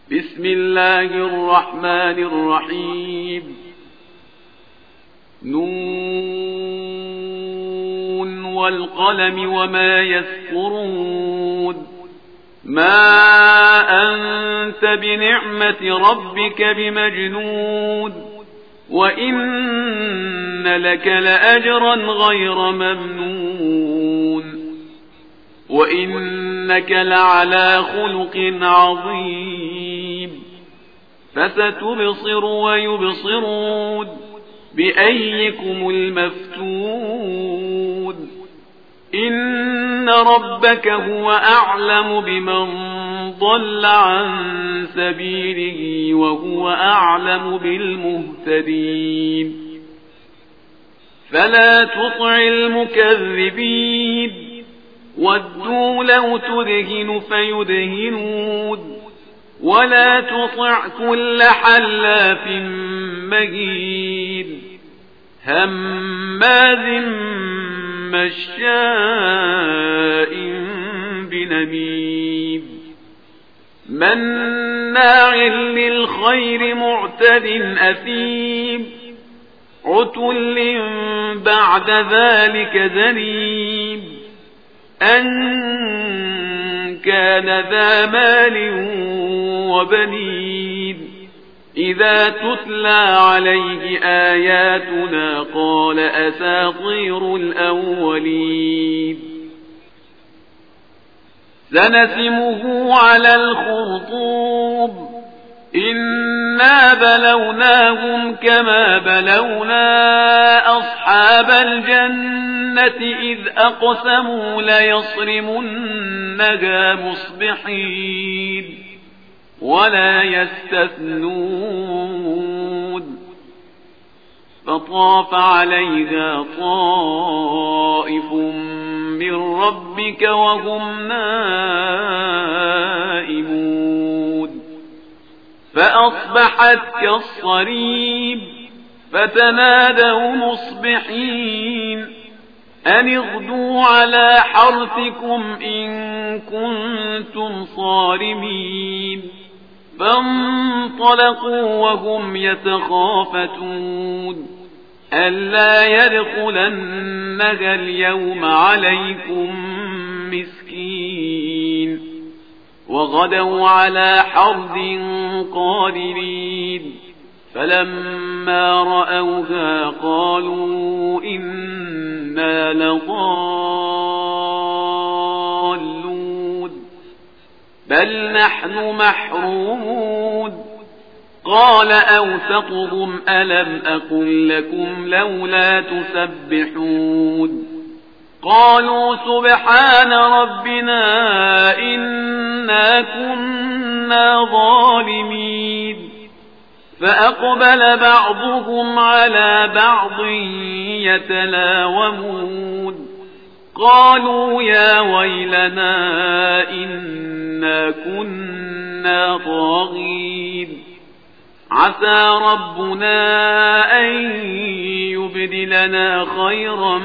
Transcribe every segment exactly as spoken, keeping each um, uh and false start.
بسم الله الرحمن الرحيم نون والقلم وما يسطرون ما أنت بنعمة ربك بمجنون وإن لك لأجرا غير ممنون وإنك لعلى خلق عظيم فستبصر ويبصرون بأيكم المفتون إن ربك هو أعلم بمن ضل عن سبيله وهو أعلم بالمهتدين فلا تطع المكذبين ودوا لو تدهن فيدهنون ولا تطع كل حلاف مهين هماز مشاء بنميم مناع للخير معتد أثيم عتل بعد ذلك زنيم أن كان ذا مال وبنين إذا تتلى عليه آياتنا قال أساطير الأولين سنسمه على الخرطوم إنا بلوناهم كما بلونا أصحاب الجنة إذ أقسموا ليصرمنها مصبحين ولا يستثنون فطاف عليها طائف من ربك وهم نائمون فأصبحت كالصريم فتنادوا مصبحين أن اغدوا على حرثكم إن كنتم صارمين فانطلقوا وهم يتخافتون ألا يدخلنها اليوم عليكم مسكين وغدوا على حرد قادرين فلما رأوها قالوا إنا لضالون بل نحن محرومون قال أوسطهم ألم أقل لكم لولا تسبحون قالوا سبحان ربنا إنا كنا ظالمين فأقبل بعضهم على بعض يتلاومون قالوا يا ويلنا إنا كنا طاغين عسى ربنا أن يبدلنا خيرا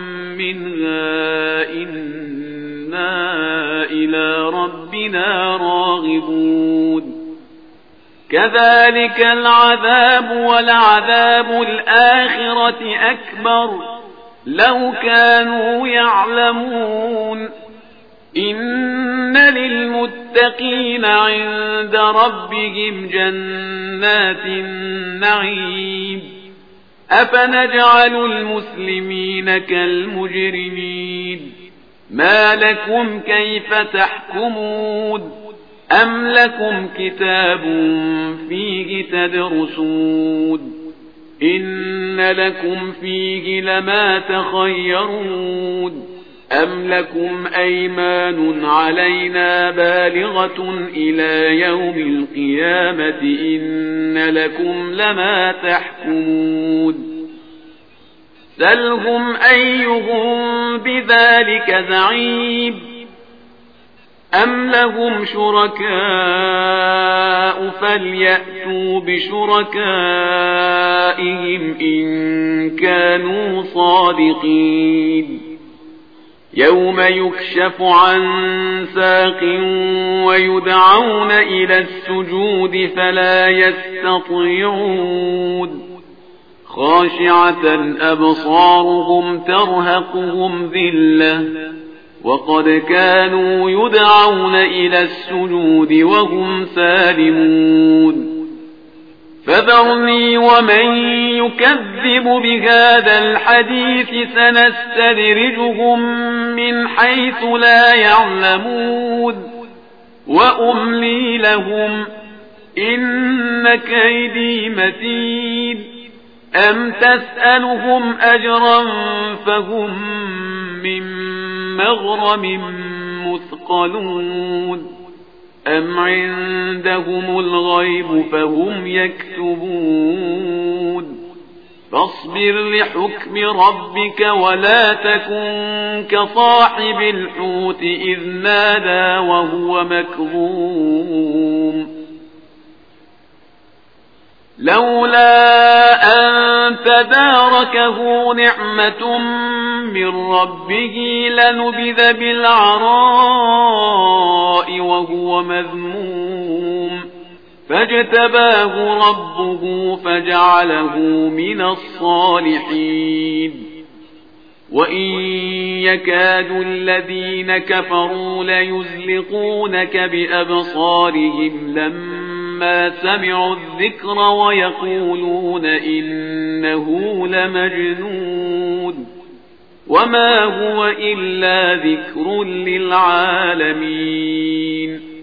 منها إنا إلى ربنا راغبون كذلك العذاب ولعذاب الآخرة أكبر لو كانوا يعلمون إن للمتقين عند ربهم جنات النعيم أفنجعل المسلمين كالمجرمين ما لكم كيف تحكمون أم لكم كتاب فيه تدرسون إن لكم فيه لما تخيرون أم لكم أيمان علينا بالغة إلى يوم القيامة إن لكم لما تحكمون سلهم أيهم بذلك زعيم أم لهم شركاء فليأتوا بشركائهم إن كانوا صادقين يوم يكشف عن ساق ويدعون إلى السجود فلا يستطيعون خاشعة أبصارهم ترهقهم ذلة وقد كانوا يدعون إلى السجود وهم سالمون فذرني ومن يكذب بهذا الحديث سنستدرجهم من حيث لا يعلمون وأملي لهم إن كيدي متين أم تسألهم أجرا فهم من مغرم مثقلون أم عندهم الغيب فهم يكتبون فاصبر لحكم ربك ولا تكن كصاحب الحوت إذ نادى وهو مكظوم لولا أن تداركه نعمة من ربه لنبذ بالعراء وهو مذموم فاجتباه ربه فجعله من الصالحين وإن يكاد الذين كفروا ليزلقونك بأبصارهم لما سمعوا الذكر ويقولون إنه لمجنون وما هو إلا ذكر للعالمين